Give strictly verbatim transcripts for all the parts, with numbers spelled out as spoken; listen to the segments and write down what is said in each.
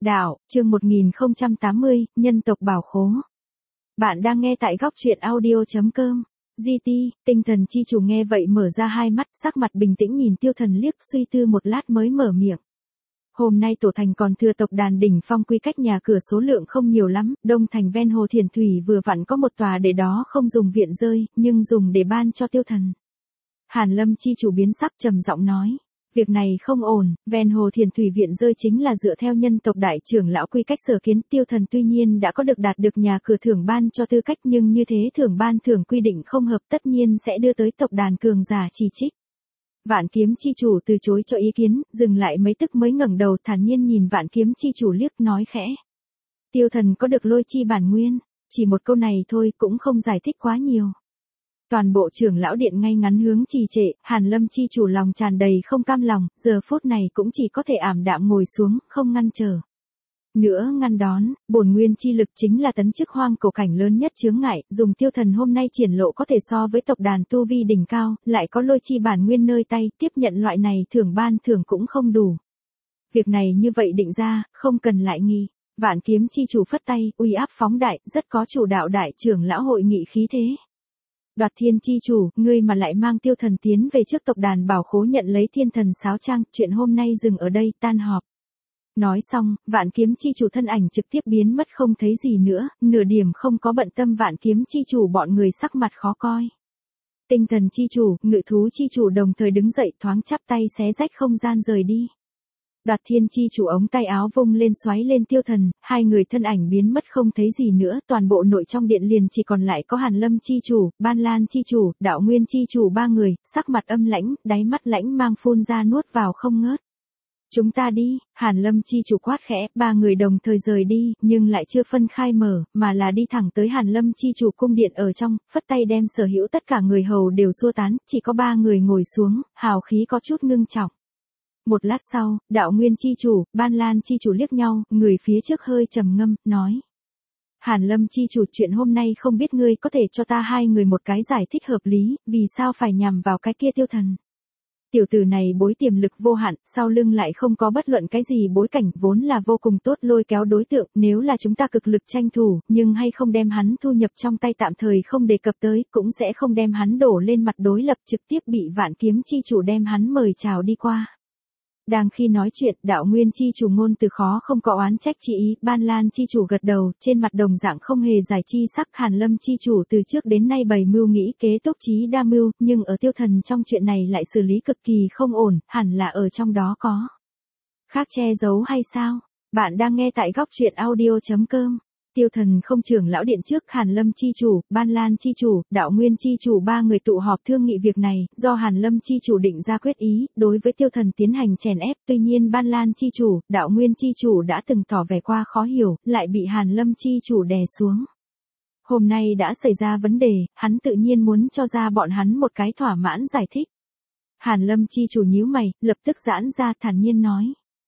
Đạo, chương một nghìn không trăm tám mươi, nhân tộc bảo khố. Bạn đang nghe tại góc truyện audio chấm com. giê tê, tinh thần chi chủ nghe vậy mở ra hai mắt, sắc mặt bình tĩnh nhìn Tiêu Thần liếc, suy tư một lát mới mở miệng. Hôm nay tổ thành còn thừa tộc đàn đỉnh phong quy cách nhà cửa số lượng không nhiều lắm, đông thành ven hồ Thiền Thủy vừa vặn có một tòa để đó không dùng viện rơi, nhưng dùng để ban cho Tiêu Thần. Hàn Lâm chi chủ biến sắc trầm giọng nói. Việc này không ổn, ven hồ Thiền Thủy viện rơi chính là dựa theo nhân tộc đại trưởng lão quy cách sở kiến. Tiêu Thần tuy nhiên đã có được đạt được nhà cửa thưởng ban cho tư cách, nhưng như thế thưởng ban thưởng quy định không hợp, tất nhiên sẽ đưa tới tộc đàn cường giả chỉ trích. Vạn Kiếm chi chủ từ chối cho ý kiến, dừng lại mấy tức mới ngẩng đầu thản nhiên nhìn Vạn Kiếm chi chủ liếc, nói khẽ. Tiêu Thần có được lôi chi bản nguyên, chỉ một câu này thôi cũng không giải thích quá nhiều. Toàn bộ trưởng lão điện ngay ngắn hướng trì trệ, Hàn Lâm chi chủ lòng tràn đầy không cam lòng, giờ phút này cũng chỉ có thể ảm đạm ngồi xuống, không ngăn trở. Nữa ngăn đón, bổn nguyên chi lực chính là tấn chức hoang cổ cảnh lớn nhất chướng ngại, dùng Tiêu Thần hôm nay triển lộ có thể so với tộc đàn tu vi đỉnh cao, lại có lôi chi bản nguyên nơi tay, tiếp nhận loại này thưởng ban thưởng cũng không đủ. Việc này như vậy định ra, không cần lại nghi. Vạn Kiếm chi chủ phất tay, uy áp phóng đại, rất có chủ đạo đại trưởng lão hội nghị khí thế. Đoạt Thiên chi chủ, ngươi mà lại mang Tiêu Thần tiến về trước tộc đàn bảo khố nhận lấy thiên thần sáo trang, chuyện hôm nay dừng ở đây, tan họp. Nói xong, Vạn Kiếm chi chủ thân ảnh trực tiếp biến mất không thấy gì nữa, nửa điểm không có bận tâm Vạn Kiếm chi chủ bọn người sắc mặt khó coi. Tinh thần chi chủ, ngự thú chi chủ đồng thời đứng dậy thoáng chắp tay xé rách không gian rời đi. Đoạt Thiên chi chủ ống tay áo vung lên xoáy lên Tiêu Thần, hai người thân ảnh biến mất không thấy gì nữa, toàn bộ nội trong điện liền chỉ còn lại có Hàn Lâm chi chủ, Ban Lan chi chủ, Đạo Nguyên chi chủ ba người, sắc mặt âm lãnh, đáy mắt lãnh mang phun ra nuốt vào không ngớt. Chúng ta đi, Hàn Lâm chi chủ quát khẽ, ba người đồng thời rời đi, nhưng lại chưa phân khai mở, mà là đi thẳng tới Hàn Lâm chi chủ cung điện ở trong, phất tay đem sở hữu tất cả người hầu đều xua tán, chỉ có ba người ngồi xuống, hào khí có chút ngưng trọng. Một lát sau, Đạo Nguyên chi chủ, Ban Lan chi chủ liếc nhau, người phía trước hơi trầm ngâm, nói. Hàn Lâm chi chủ, chuyện hôm nay không biết ngươi có thể cho ta hai người một cái giải thích hợp lý, vì sao phải nhằm vào cái kia Tiêu Thần. Tiểu tử này bối tiềm lực vô hạn, sau lưng lại không có bất luận cái gì bối cảnh, vốn là vô cùng tốt lôi kéo đối tượng, nếu là chúng ta cực lực tranh thủ, nhưng hay không đem hắn thu nhập trong tay tạm thời không đề cập tới, cũng sẽ không đem hắn đổ lên mặt đối lập, trực tiếp bị Vạn Kiếm chi chủ đem hắn mời chào đi qua. Đang khi nói chuyện, Đạo Nguyên chi chủ ngôn từ khó không có oán trách chi ý, Ban Lan chi chủ gật đầu, trên mặt đồng dạng không hề giải chi sắc. Hàn Lâm chi chủ từ trước đến nay bày mưu nghĩ kế túc trí đa mưu, nhưng ở Tiêu Thần trong chuyện này lại xử lý cực kỳ không ổn, hẳn là ở trong đó có khác che giấu hay sao? Bạn đang nghe tại góc truyện audio chấm com. Tiêu Thần không trưởng lão điện trước, Hàn Lâm chi chủ, Ban Lan chi chủ, Đạo Nguyên chi chủ ba người tụ họp thương nghị việc này, do Hàn Lâm chi chủ định ra quyết ý, đối với Tiêu Thần tiến hành chèn ép, tuy nhiên Ban Lan chi chủ, Đạo Nguyên chi chủ đã từng tỏ vẻ qua khó hiểu, lại bị Hàn Lâm chi chủ đè xuống. Hôm nay đã xảy ra vấn đề, hắn tự nhiên muốn cho ra bọn hắn một cái thỏa mãn giải thích. Hàn Lâm chi chủ nhíu mày, lập tức giãn ra thản nhiên nói.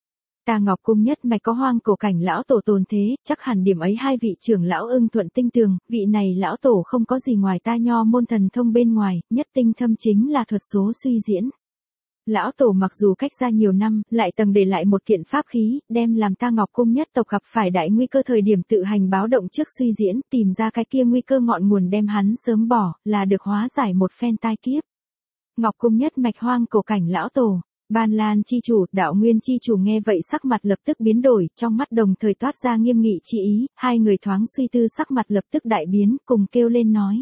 Ta Ngọc Cung nhất mạch có hoang cổ cảnh lão tổ tồn thế, chắc hẳn điểm ấy hai vị trưởng lão ưng thuận tinh tường, vị này lão tổ không có gì ngoài ta nho môn thần thông bên ngoài, nhất tinh thâm chính là thuật số suy diễn. Lão tổ mặc dù cách ra nhiều năm, lại tầng để lại một kiện pháp khí, đem làm ta Ngọc Cung nhất tộc gặp phải đại nguy cơ thời điểm tự hành báo động trước suy diễn, tìm ra cái kia nguy cơ ngọn nguồn đem hắn sớm bỏ, là được hóa giải một phen tai kiếp. Ngọc Cung nhất mạch hoang cổ cảnh lão tổ. Ban Lan chi chủ, Đạo Nguyên chi chủ nghe vậy sắc mặt lập tức biến đổi, trong mắt đồng thời toát ra nghiêm nghị chi ý, hai người thoáng suy tư sắc mặt lập tức đại biến, cùng kêu lên nói.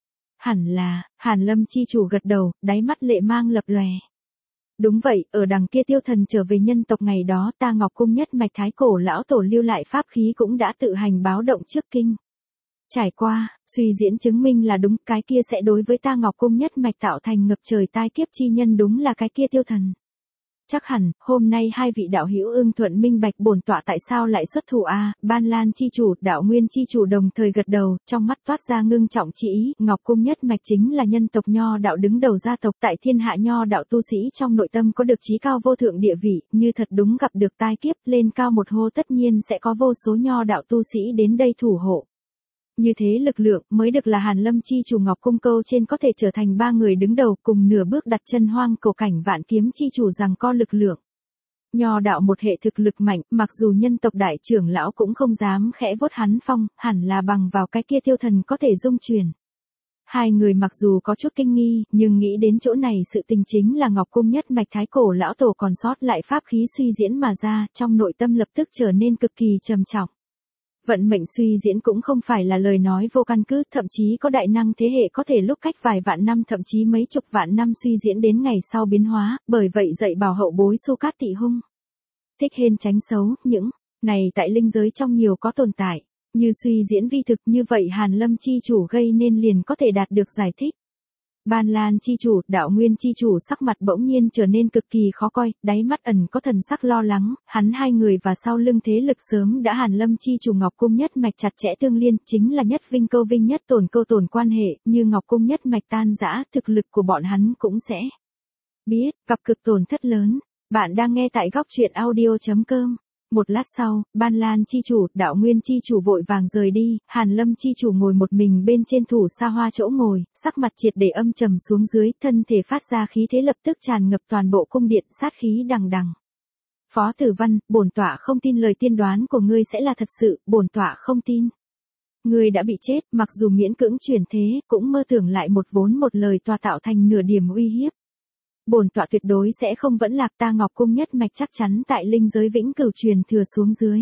Hẳn là, Hàn Lâm chi chủ gật đầu, đáy mắt lệ mang lập lòe. Đúng vậy, ở đằng kia Tiêu Thần trở về nhân tộc ngày đó, ta Ngọc Cung nhất mạch thái cổ lão tổ lưu lại pháp khí cũng đã tự hành báo động trước kinh. Trải qua, suy diễn chứng minh là đúng, cái kia sẽ đối với ta Ngọc Cung nhất mạch tạo thành ngập trời tai kiếp chi nhân đúng là cái kia Tiêu Thần. Chắc hẳn, hôm nay hai vị đạo hữu ưng thuận minh bạch bổn tọa tại sao lại xuất thủ a à? Ban Lan chi chủ, Đạo Nguyên chi chủ đồng thời gật đầu, trong mắt toát ra ngưng trọng chi ý, Ngọc Cung nhất mạch chính là nhân tộc nho đạo đứng đầu gia tộc tại thiên hạ nho đạo tu sĩ trong nội tâm có được chí cao vô thượng địa vị, như thật đúng gặp được tai kiếp, lên cao một hô tất nhiên sẽ có vô số nho đạo tu sĩ đến đây thủ hộ. Như thế lực lượng mới được là Hàn Lâm chi chủ Ngọc Cung câu trên có thể trở thành ba người đứng đầu cùng nửa bước đặt chân hoang cổ cảnh Vạn Kiếm chi chủ rằng có lực lượng. Nho đạo một hệ thực lực mạnh, mặc dù nhân tộc đại trưởng lão cũng không dám khẽ vuốt hắn phong, hẳn là bằng vào cái kia tiêu thần có thể dung truyền. Hai người mặc dù có chút kinh nghi, nhưng nghĩ đến chỗ này sự tình chính là Ngọc Cung nhất mạch thái cổ lão tổ còn sót lại pháp khí suy diễn mà ra, trong nội tâm lập tức trở nên cực kỳ trầm trọng. Vận mệnh suy diễn cũng không phải là lời nói vô căn cứ, thậm chí có đại năng thế hệ có thể lúc cách vài vạn năm thậm chí mấy chục vạn năm suy diễn đến ngày sau biến hóa, bởi vậy dạy bảo hậu bối Su Cát Tị Hung. Thích hên tránh xấu, những này tại linh giới trong nhiều có tồn tại. Như suy diễn vi thực như vậy Hàn Lâm chi chủ gây nên liền có thể đạt được giải thích. Ban Lan chi chủ, Đạo Nguyên chi chủ sắc mặt bỗng nhiên trở nên cực kỳ khó coi, đáy mắt ẩn có thần sắc lo lắng, hắn hai người và sau lưng thế lực sớm đã Hàn Lâm chi chủ Ngọc Cung nhất mạch chặt chẽ tương liên, chính là nhất vinh câu vinh nhất tổn câu tổn quan hệ, như Ngọc Cung nhất mạch tan rã, thực lực của bọn hắn cũng sẽ biết, gặp cực tổn thất lớn. Bạn đang nghe tại góc truyện audio chấm com. Một lát sau, Ban Lan chi chủ, Đạo Nguyên chi chủ vội vàng rời đi, Hàn Lâm chi chủ ngồi một mình bên trên thủ xa hoa chỗ ngồi, sắc mặt triệt để âm trầm xuống dưới, thân thể phát ra khí thế lập tức tràn ngập toàn bộ cung điện, sát khí đằng đằng. Phó Tử Văn, bổn tọa không tin lời tiên đoán của ngươi sẽ là thật sự, bổn tọa không tin. Ngươi đã bị chết, mặc dù miễn cưỡng chuyển thế, cũng mơ tưởng lại một vốn một lời tòa tạo thành nửa điểm uy hiếp. Bổn tọa tuyệt đối sẽ không vẫn lạc, ta Ngọc Cung nhất mạch chắc chắn tại linh giới vĩnh cửu truyền thừa xuống dưới.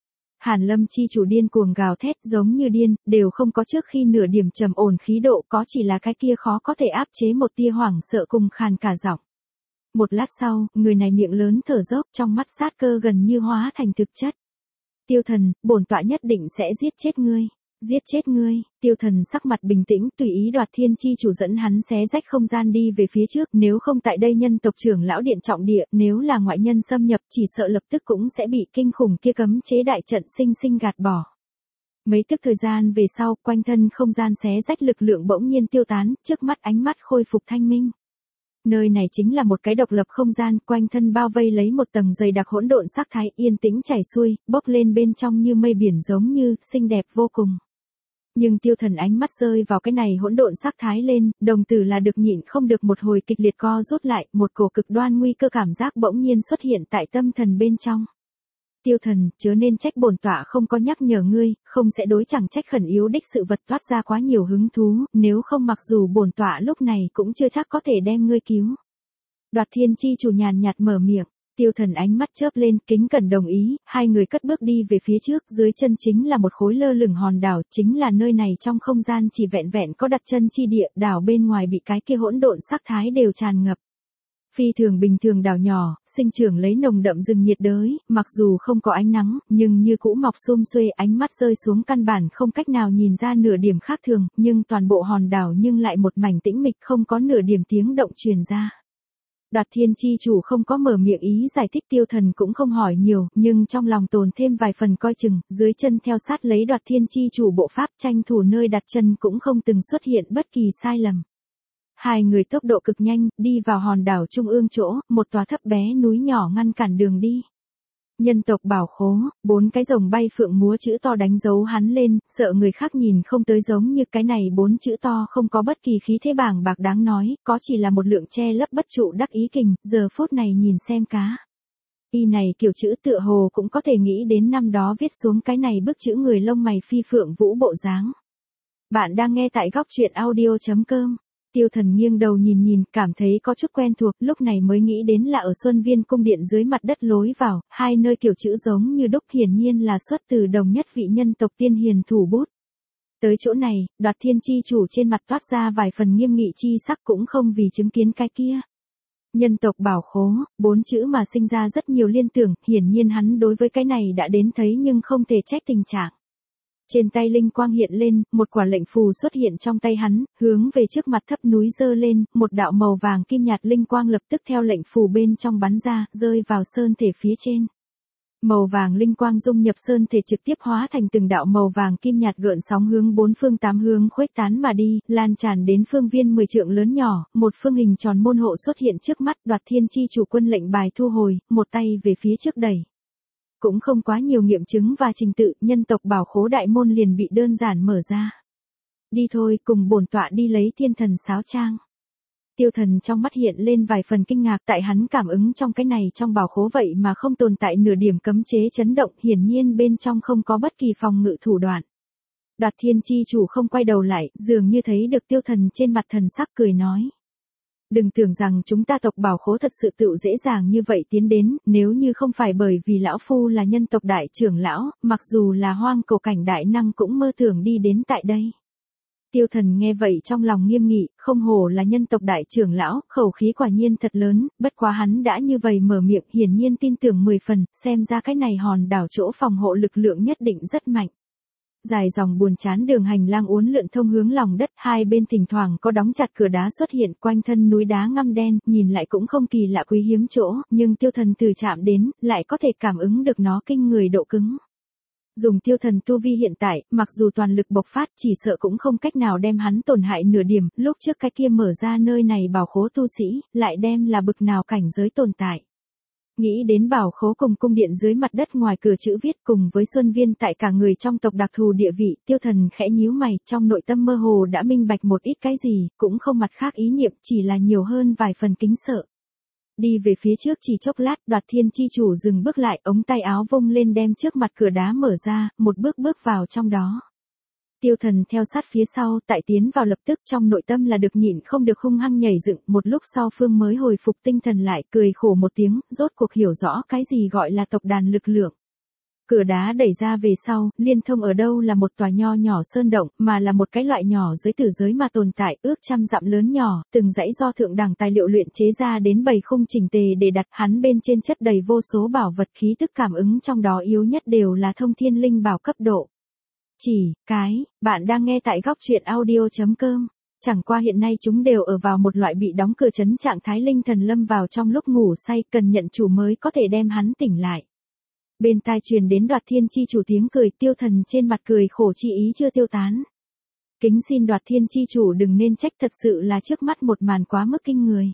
Hàn Lâm chi chủ điên cuồng gào thét giống như điên, đều không có trước khi nửa điểm trầm ổn khí độ, có chỉ là cái kia khó có thể áp chế một tia hoảng sợ cùng khàn cả giọng. Một lát sau, người này miệng lớn thở dốc, trong mắt sát cơ gần như hóa thành thực chất. Tiêu thần, bổn tọa nhất định sẽ giết chết ngươi. Giết chết ngươi, tiêu thần sắc mặt bình tĩnh, tùy ý Đoạt Thiên chi chủ dẫn hắn xé rách không gian đi về phía trước, nếu không tại đây nhân tộc trưởng lão điện trọng địa, nếu là ngoại nhân xâm nhập chỉ sợ lập tức cũng sẽ bị kinh khủng kia cấm chế đại trận sinh sinh gạt bỏ. Mấy tức thời gian về sau, quanh thân không gian xé rách lực lượng bỗng nhiên tiêu tán, trước mắt ánh mắt khôi phục thanh minh. Nơi này chính là một cái độc lập không gian, quanh thân bao vây lấy một tầng dày đặc hỗn độn sắc thái, yên tĩnh chảy xuôi, bốc lên bên trong như mây biển giống như, xinh đẹp vô cùng. Nhưng tiêu thần ánh mắt rơi vào cái này hỗn độn sắc thái lên, đồng tử là được nhịn không được một hồi kịch liệt co rút lại, một cổ cực đoan nguy cơ cảm giác bỗng nhiên xuất hiện tại tâm thần bên trong. Tiêu thần, chớ nên trách bổn tọa không có nhắc nhở ngươi, không sẽ đối chẳng trách khẩn yếu đích sự vật toát ra quá nhiều hứng thú, nếu không mặc dù bổn tọa lúc này cũng chưa chắc có thể đem ngươi cứu. Đoạt Thiên chi chủ nhàn nhạt mở miệng. Tiêu thần ánh mắt chớp lên, kính cẩn đồng ý, hai người cất bước đi về phía trước, dưới chân chính là một khối lơ lửng hòn đảo, chính là nơi này trong không gian chỉ vẹn vẹn có đặt chân chi địa, đảo bên ngoài bị cái kia hỗn độn sắc thái đều tràn ngập. Phi thường bình thường đảo nhỏ, sinh trưởng lấy nồng đậm rừng nhiệt đới, mặc dù không có ánh nắng, nhưng như cũ mọc sum xuê, ánh mắt rơi xuống căn bản không cách nào nhìn ra nửa điểm khác thường, nhưng toàn bộ hòn đảo nhưng lại một mảnh tĩnh mịch, không có nửa điểm tiếng động truyền ra. Đoạt Thiên chi chủ không có mở miệng ý giải thích, tiêu thần cũng không hỏi nhiều, nhưng trong lòng tồn thêm vài phần coi chừng, dưới chân theo sát lấy Đoạt Thiên chi chủ bộ pháp, tranh thủ nơi đặt chân cũng không từng xuất hiện bất kỳ sai lầm. Hai người tốc độ cực nhanh, đi vào hòn đảo trung ương chỗ, một tòa thấp bé núi nhỏ ngăn cản đường đi. Nhân tộc bảo khố, bốn cái rồng bay phượng múa chữ to đánh dấu hắn lên, sợ người khác nhìn không tới, giống như cái này bốn chữ to không có bất kỳ khí thế bảng bạc đáng nói, có chỉ là một lượng che lấp bất trụ đắc ý kình, giờ phút này nhìn xem cá. Y này kiểu chữ tựa hồ cũng có thể nghĩ đến năm đó viết xuống cái này bức chữ người lông mày phi phượng vũ bộ dáng. Bạn đang nghe tại góc truyện audio chấm com. Tiêu thần nghiêng đầu nhìn nhìn, cảm thấy có chút quen thuộc, lúc này mới nghĩ đến là ở Xuân Viên cung điện dưới mặt đất lối vào, hai nơi kiểu chữ giống như đúc, hiển nhiên là xuất từ đồng nhất vị nhân tộc tiên hiền thủ bút. Tới chỗ này, Đoạt Thiên chi chủ trên mặt toát ra vài phần nghiêm nghị chi sắc, cũng không vì chứng kiến cái kia. Nhân tộc bảo khố, bốn chữ mà sinh ra rất nhiều liên tưởng, hiển nhiên hắn đối với cái này đã đến thấy nhưng không thể trách tình trạng. Trên tay linh quang hiện lên, một quả lệnh phù xuất hiện trong tay hắn, hướng về trước mặt thấp núi giơ lên, một đạo màu vàng kim nhạt linh quang lập tức theo lệnh phù bên trong bắn ra, rơi vào sơn thể phía trên. Màu vàng linh quang dung nhập sơn thể trực tiếp hóa thành từng đạo màu vàng kim nhạt gợn sóng hướng bốn phương tám hướng khuếch tán mà đi, lan tràn đến phương viên mười trượng lớn nhỏ, một phương hình tròn môn hộ xuất hiện trước mắt, Đoạt Thiên chi chủ quân lệnh bài thu hồi, một tay về phía trước đẩy. Cũng không quá nhiều nghiệm chứng và trình tự, nhân tộc bảo khố đại môn liền bị đơn giản mở ra. Đi thôi, cùng bổn tọa đi lấy thiên thần sáo trang. Tiêu Thần trong mắt hiện lên vài phần kinh ngạc, tại hắn cảm ứng trong cái này trong bảo khố vậy mà không tồn tại nửa điểm cấm chế chấn động, hiển nhiên bên trong không có bất kỳ phòng ngự thủ đoạn. Đoạt Thiên chi chủ không quay đầu lại, dường như thấy được Tiêu Thần trên mặt thần sắc cười nói. Đừng tưởng rằng chúng ta tộc bảo khố thật sự tự dễ dàng như vậy tiến đến, nếu như không phải bởi vì lão phu là nhân tộc đại trưởng lão, mặc dù là hoang cổ cảnh đại năng cũng mơ tưởng đi đến tại đây. Tiêu Thần nghe vậy trong lòng nghiêm nghị, không hổ là nhân tộc đại trưởng lão, khẩu khí quả nhiên thật lớn, bất quá hắn đã như vậy mở miệng, hiển nhiên tin tưởng mười phần, xem ra cái này hòn đảo chỗ phòng hộ lực lượng nhất định rất mạnh. Dài dòng buồn chán đường hành lang uốn lượn thông hướng lòng đất, hai bên thỉnh thoảng có đóng chặt cửa đá xuất hiện, quanh thân núi đá ngăm đen, nhìn lại cũng không kỳ lạ quý hiếm chỗ, nhưng Tiêu Thần từ chạm đến, lại có thể cảm ứng được nó kinh người độ cứng. Dùng Tiêu Thần tu vi hiện tại, mặc dù toàn lực bộc phát chỉ sợ cũng không cách nào đem hắn tổn hại nửa điểm, lúc trước cái kia mở ra nơi này bảo khố tu sĩ, lại đem là bực nào cảnh giới tồn tại. Nghĩ đến bảo khố cùng cung điện dưới mặt đất ngoài cửa chữ viết cùng với Xuân Viên tại cả người trong tộc đặc thù địa vị, Tiêu Thần khẽ nhíu mày, trong nội tâm mơ hồ đã minh bạch một ít cái gì, cũng không mặt khác ý niệm, chỉ là nhiều hơn vài phần kính sợ. Đi về phía trước chỉ chốc lát, Đoạt Thiên chi chủ dừng bước lại, ống tay áo vung lên đem trước mặt cửa đá mở ra, một bước bước vào trong đó. Tiêu Thần theo sát phía sau, tại tiến vào lập tức trong nội tâm là được nhịn không được hung hăng nhảy dựng, một lúc sau Phương mới hồi phục tinh thần lại, cười khổ một tiếng, rốt cuộc hiểu rõ cái gì gọi là tộc đàn lực lượng. Cửa đá đẩy ra về sau, liên thông ở đâu là một tòa nho nhỏ sơn động, mà là một cái loại nhỏ dưới tử giới mà tồn tại, ước trăm dặm lớn nhỏ, từng dãy do thượng đẳng tài liệu luyện chế ra đến bầy khung chỉnh tề để đặt, hắn bên trên chất đầy vô số bảo vật, khí tức cảm ứng trong đó yếu nhất đều là thông thiên linh bảo cấp độ. Chỉ, cái, bạn đang nghe tại góc truyện audio chấm com. Chẳng qua hiện nay chúng đều ở vào một loại bị đóng cửa trấn trạng thái, linh thần lâm vào trong lúc ngủ say, cần nhận chủ mới có thể đem hắn tỉnh lại. Bên tai truyền đến Đoạt Thiên chi chủ tiếng cười, Tiêu Thần trên mặt cười khổ chi ý chưa tiêu tán. Kính xin Đoạt Thiên chi chủ đừng nên trách, thật sự là trước mắt một màn quá mức kinh người.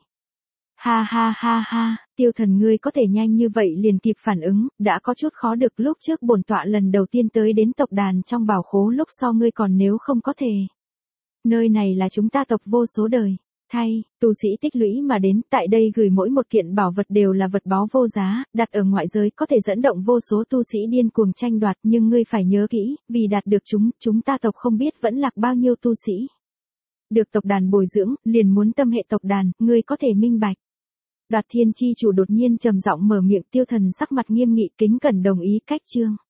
Ha ha ha ha, Tiêu Thần ngươi có thể nhanh như vậy liền kịp phản ứng, đã có chút khó được, lúc trước bổn tọa lần đầu tiên tới đến tộc đàn trong bảo khố lúc sau ngươi còn nếu không có thể. Nơi này là chúng ta tộc vô số đời, thay, tu sĩ tích lũy mà đến, tại đây gửi mỗi một kiện bảo vật đều là vật báu vô giá, đặt ở ngoại giới có thể dẫn động vô số tu sĩ điên cuồng tranh đoạt, nhưng ngươi phải nhớ kỹ, vì đạt được chúng, chúng ta tộc không biết vẫn lạc bao nhiêu tu sĩ. Được tộc đàn bồi dưỡng, liền muốn tâm hệ tộc đàn, ngươi có thể minh bạch. Đoạt Thiên chi chủ đột nhiên trầm giọng mở miệng, Tiêu Thần sắc mặt nghiêm nghị kính cẩn đồng ý cách chương.